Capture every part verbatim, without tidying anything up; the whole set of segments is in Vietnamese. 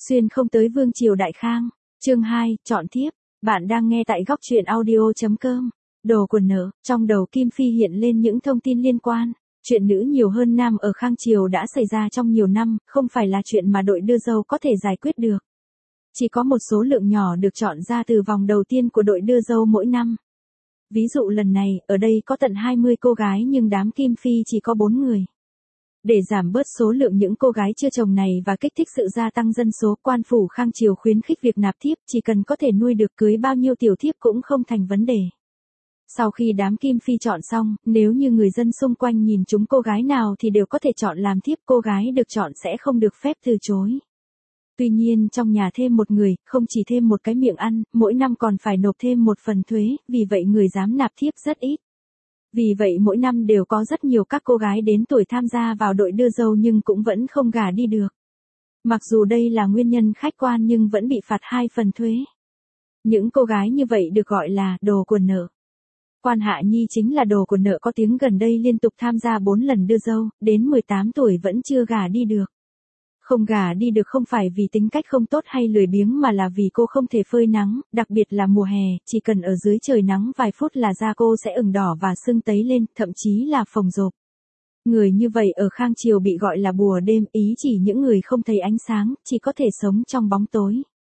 Xuyên không tới vương triều Đại Khang, chương hai, chọn thiếp. Bạn đang nghe tại góc truyện audio chấm com. Đồ quần nợ, trong đầu Kim Phi hiện lên những thông tin liên quan. Chuyện nữ nhiều hơn nam ở Khang Triều đã xảy ra trong nhiều năm, không phải là chuyện mà đội đưa dâu có thể giải quyết được. Chỉ có một số lượng nhỏ được chọn ra từ vòng đầu tiên của đội đưa dâu mỗi năm. Ví dụ lần này, ở đây có tận hai mươi cô gái nhưng đám Kim Phi chỉ có bốn người. Để giảm bớt số lượng những cô gái chưa chồng này và kích thích sự gia tăng dân số, quan phủ Khang Triều khuyến khích việc nạp thiếp, chỉ cần có thể nuôi được cưới bao nhiêu tiểu thiếp cũng không thành vấn đề. Sau khi đám Kim Phi chọn xong, nếu như người dân xung quanh nhìn chúng cô gái nào thì đều có thể chọn làm thiếp, cô gái được chọn sẽ không được phép từ chối. Tuy nhiên trong nhà thêm một người, không chỉ thêm một cái miệng ăn, mỗi năm còn phải nộp thêm một phần thuế, vì vậy người dám nạp thiếp rất ít. Vì vậy mỗi năm đều có rất nhiều các cô gái đến tuổi tham gia vào đội đưa dâu nhưng cũng vẫn không gả đi được. Mặc dù đây là nguyên nhân khách quan nhưng vẫn bị phạt hai phần thuế. Những cô gái như vậy được gọi là đồ quần nợ. Quan Hạ Nhi chính là đồ quần nợ có tiếng, gần đây liên tục tham gia bốn lần đưa dâu, đến mười tám tuổi vẫn chưa gả đi được. Không gả đi được không phải vì tính cách không tốt hay lười biếng mà là vì cô không thể phơi nắng, đặc biệt là mùa hè, chỉ cần ở dưới trời nắng vài phút là da cô sẽ ửng đỏ và sưng tấy lên, thậm chí là phồng rộp. Người như vậy ở Khang Triều bị gọi là bùa đêm, ý chỉ những người không thấy ánh sáng, chỉ có thể sống trong bóng tối.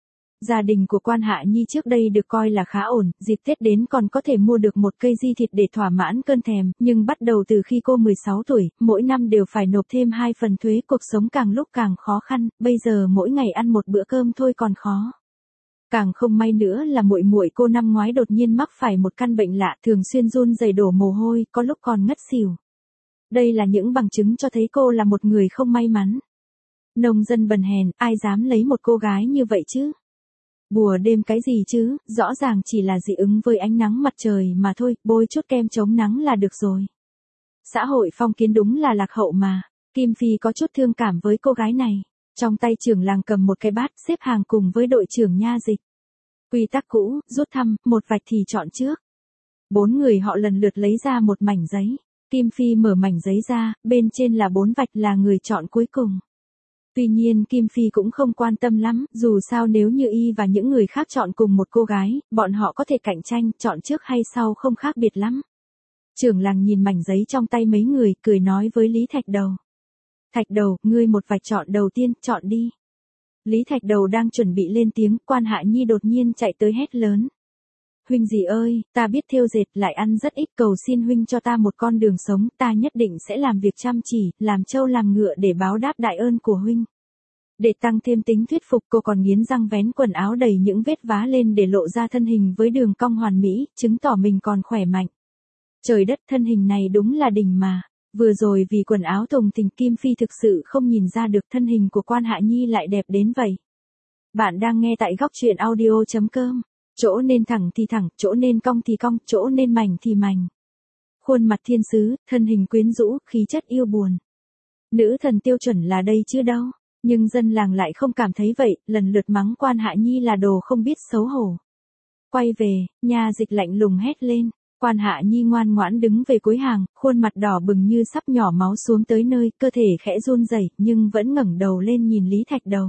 Gia đình của Quan Hạ Nhi trước đây được coi là khá ổn, dịp Tết đến còn có thể mua được một cây di thịt để thỏa mãn cơn thèm, nhưng bắt đầu từ khi cô mười sáu tuổi, mỗi năm đều phải nộp thêm hai phần thuế, cuộc sống càng lúc càng khó khăn, bây giờ mỗi ngày ăn một bữa cơm thôi còn khó. Càng không may nữa là muội muội cô năm ngoái đột nhiên mắc phải một căn bệnh lạ, thường xuyên run rẩy đổ mồ hôi, có lúc còn ngất xỉu. Đây là những bằng chứng cho thấy cô là một người không may mắn. Nông dân bần hèn, ai dám lấy một cô gái như vậy chứ? Bùa đêm cái gì chứ, rõ ràng chỉ là dị ứng với ánh nắng mặt trời mà thôi, bôi chút kem chống nắng là được rồi. Xã hội phong kiến đúng là lạc hậu mà. Kim Phi có chút thương cảm với cô gái này. Trong tay trưởng làng cầm một cái bát, xếp hàng cùng với đội trưởng nha dịch. Quy tắc cũ, rút thăm, một vạch thì chọn trước. Bốn người họ lần lượt lấy ra một mảnh giấy. Kim Phi mở mảnh giấy ra, bên trên là bốn vạch là người chọn cuối cùng. Tuy nhiên Kim Phi cũng không quan tâm lắm, dù sao nếu như y và những người khác chọn cùng một cô gái, bọn họ có thể cạnh tranh, chọn trước hay sau không khác biệt lắm. Trưởng làng nhìn mảnh giấy trong tay mấy người, cười nói với Lý Thạch Đầu. Thạch Đầu, ngươi một vạch chọn đầu tiên, chọn đi. Lý Thạch Đầu đang chuẩn bị lên tiếng, Quan Hạ Nhi đột nhiên chạy tới hét lớn. Huynh gì ơi, ta biết thêu dệt, lại ăn rất ít, cầu xin huynh cho ta một con đường sống, ta nhất định sẽ làm việc chăm chỉ, làm trâu làm ngựa để báo đáp đại ơn của huynh. Để tăng thêm tính thuyết phục, cô còn nghiến răng vén quần áo đầy những vết vá lên để lộ ra thân hình với đường cong hoàn mỹ, chứng tỏ mình còn khỏe mạnh. Trời đất, thân hình này đúng là đỉnh mà. Vừa rồi vì quần áo thùng thình Kim Phi thực sự không nhìn ra được thân hình của Quan Hạ Nhi lại đẹp đến vậy. Bạn đang nghe tại góc truyện audio chấm com. Chỗ nên thẳng thì thẳng, chỗ nên cong thì cong, chỗ nên mảnh thì mảnh. Khuôn mặt thiên sứ, thân hình quyến rũ, khí chất yêu buồn. Nữ thần tiêu chuẩn là đây chứ đâu. Nhưng dân làng lại không cảm thấy vậy, lần lượt mắng Quan Hạ Nhi là đồ không biết xấu hổ. Quay về, nha dịch lạnh lùng hét lên. Quan Hạ Nhi ngoan ngoãn đứng về cuối hàng, khuôn mặt đỏ bừng như sắp nhỏ máu xuống tới nơi, cơ thể khẽ run rẩy nhưng vẫn ngẩng đầu lên nhìn Lý Thạch Đầu.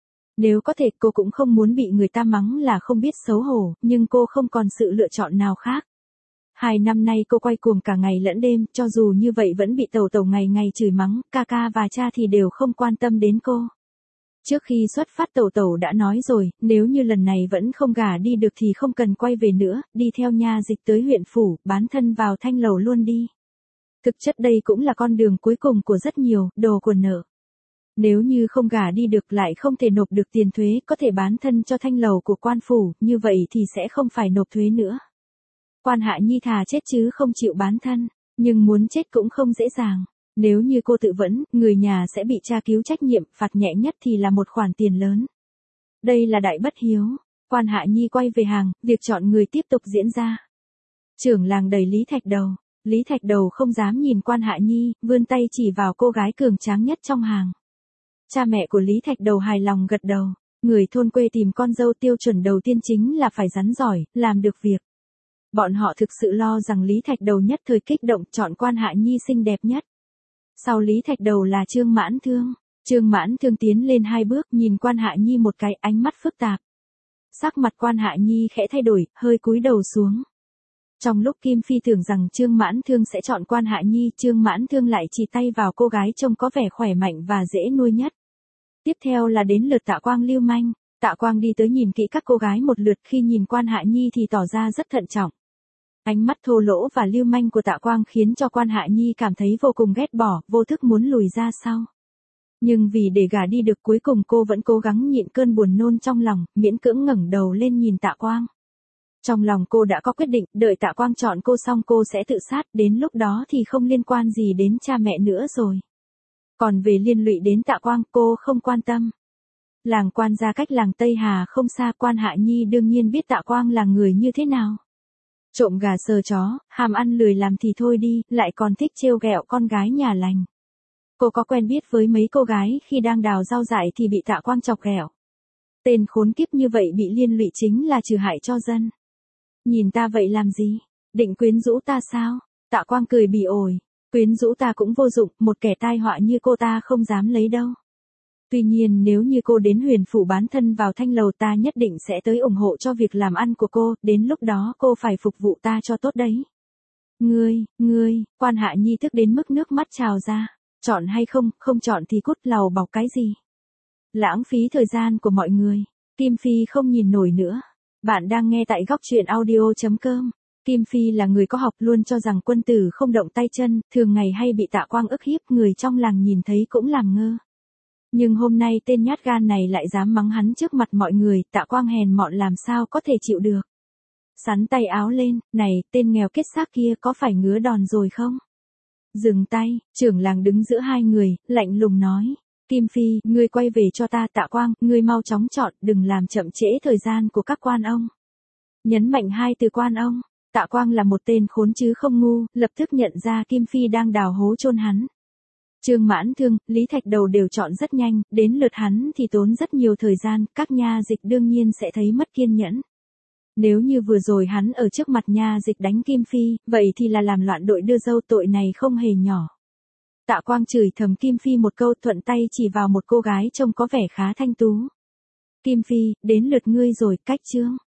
Nếu có thể cô cũng không muốn bị người ta mắng là không biết xấu hổ, nhưng cô không còn sự lựa chọn nào khác. Hai năm nay cô quay cuồng cả ngày lẫn đêm, cho dù như vậy vẫn bị tẩu tẩu ngày ngày chửi mắng, ca ca và cha thì đều không quan tâm đến cô. Trước khi xuất phát tẩu tẩu đã nói rồi, nếu như lần này vẫn không gả đi được thì không cần quay về nữa, đi theo nha dịch tới huyện phủ, bán thân vào thanh lầu luôn đi. Thực chất đây cũng là con đường cuối cùng của rất nhiều đồ quần nợ. Nếu như không gả đi được lại không thể nộp được tiền thuế, có thể bán thân cho thanh lầu của quan phủ, như vậy thì sẽ không phải nộp thuế nữa. Quan Hạ Nhi thà chết chứ không chịu bán thân, nhưng muốn chết cũng không dễ dàng. Nếu như cô tự vẫn, người nhà sẽ bị tra cứu trách nhiệm, phạt nhẹ nhất thì là một khoản tiền lớn. Đây là đại bất hiếu. Quan Hạ Nhi quay về hàng, việc chọn người tiếp tục diễn ra. Trưởng làng đẩy Lý Thạch Đầu. Lý Thạch Đầu không dám nhìn Quan Hạ Nhi, vươn tay chỉ vào cô gái cường tráng nhất trong hàng. Cha mẹ của Lý Thạch Đầu hài lòng gật đầu. Người thôn quê tìm con dâu tiêu chuẩn đầu tiên chính là phải rắn giỏi, làm được việc. Bọn họ thực sự lo rằng Lý Thạch Đầu nhất thời kích động chọn Quan Hạ Nhi xinh đẹp nhất. Sau Lý Thạch Đầu là Trương Mãn Thương. Trương Mãn Thương tiến lên hai bước nhìn Quan Hạ Nhi một cái, ánh mắt phức tạp. Sắc mặt Quan Hạ Nhi khẽ thay đổi, hơi cúi đầu xuống. Trong lúc Kim Phi tưởng rằng Trương Mãn Thương sẽ chọn Quan Hạ Nhi, Trương Mãn Thương lại chỉ tay vào cô gái trông có vẻ khỏe mạnh và dễ nuôi nhất. Tiếp theo là đến lượt Tạ Quang lưu manh. Tạ Quang đi tới nhìn kỹ các cô gái một lượt, khi nhìn Quan Hạ Nhi thì tỏ ra rất thận trọng. Ánh mắt thô lỗ và lưu manh của Tạ Quang khiến cho Quan Hạ Nhi cảm thấy vô cùng ghét bỏ, vô thức muốn lùi ra sau. Nhưng vì để gả đi được, cuối cùng cô vẫn cố gắng nhịn cơn buồn nôn trong lòng, miễn cưỡng ngẩng đầu lên nhìn Tạ Quang. Trong lòng cô đã có quyết định, đợi Tạ Quang chọn cô xong cô sẽ tự sát, đến lúc đó thì không liên quan gì đến cha mẹ nữa rồi. Còn về liên lụy đến Tạ Quang, cô không quan tâm. Làng Quan gia cách làng Tây Hà không xa, Quan Hạ Nhi đương nhiên biết Tạ Quang là người như thế nào. Trộm gà sờ chó, ham ăn lười làm thì thôi đi, lại còn thích trêu ghẹo con gái nhà lành. Cô có quen biết với mấy cô gái khi đang đào rau dại thì bị Tạ Quang chọc ghẹo. Tên khốn kiếp như vậy bị liên lụy chính là trừ hại cho dân. Nhìn ta vậy làm gì? Định quyến rũ ta sao? Tạ Quang cười bỉ ổi. Quyến rũ ta cũng vô dụng, một kẻ tai họa như cô ta không dám lấy đâu. Tuy nhiên nếu như cô đến Huyền phủ bán thân vào Thanh lầu, ta nhất định sẽ tới ủng hộ cho việc làm ăn của cô, đến lúc đó cô phải phục vụ ta cho tốt đấy. Ngươi, ngươi, Quan Hạ Nhi tức đến mức nước mắt trào ra. Chọn hay không, không chọn thì cút, lầu bọc cái gì? Lãng phí thời gian của mọi người. Kim Phi không nhìn nổi nữa. Bạn đang nghe tại góc truyện audio chấm com. Kim Phi là người có học, luôn cho rằng quân tử không động tay chân, thường ngày hay bị Tạ Quang ức hiếp, người trong làng nhìn thấy cũng làm ngơ. Nhưng hôm nay tên nhát gan này lại dám mắng hắn trước mặt mọi người, Tạ Quang hèn mọn làm sao có thể chịu được. Sắn tay áo lên, này, tên nghèo kết xác kia có phải ngứa đòn rồi không? Dừng tay, trưởng làng đứng giữa hai người, lạnh lùng nói. Kim Phi, ngươi quay về cho ta. Tạ Quang, ngươi mau chóng chọn, đừng làm chậm trễ thời gian của các quan ông. Nhấn mạnh hai từ quan ông. Tạ Quang là một tên khốn chứ không ngu, lập tức nhận ra Kim Phi đang đào hố chôn hắn. Trương Mãn Thương, Lý Thạch Đầu đều chọn rất nhanh, đến lượt hắn thì tốn rất nhiều thời gian, các nha dịch đương nhiên sẽ thấy mất kiên nhẫn. Nếu như vừa rồi hắn ở trước mặt nha dịch đánh Kim Phi, vậy thì là làm loạn đội đưa dâu, tội này không hề nhỏ. Tạ Quang chửi thầm Kim Phi một câu, thuận tay chỉ vào một cô gái trông có vẻ khá thanh tú. Kim Phi, đến lượt ngươi rồi, cách chương.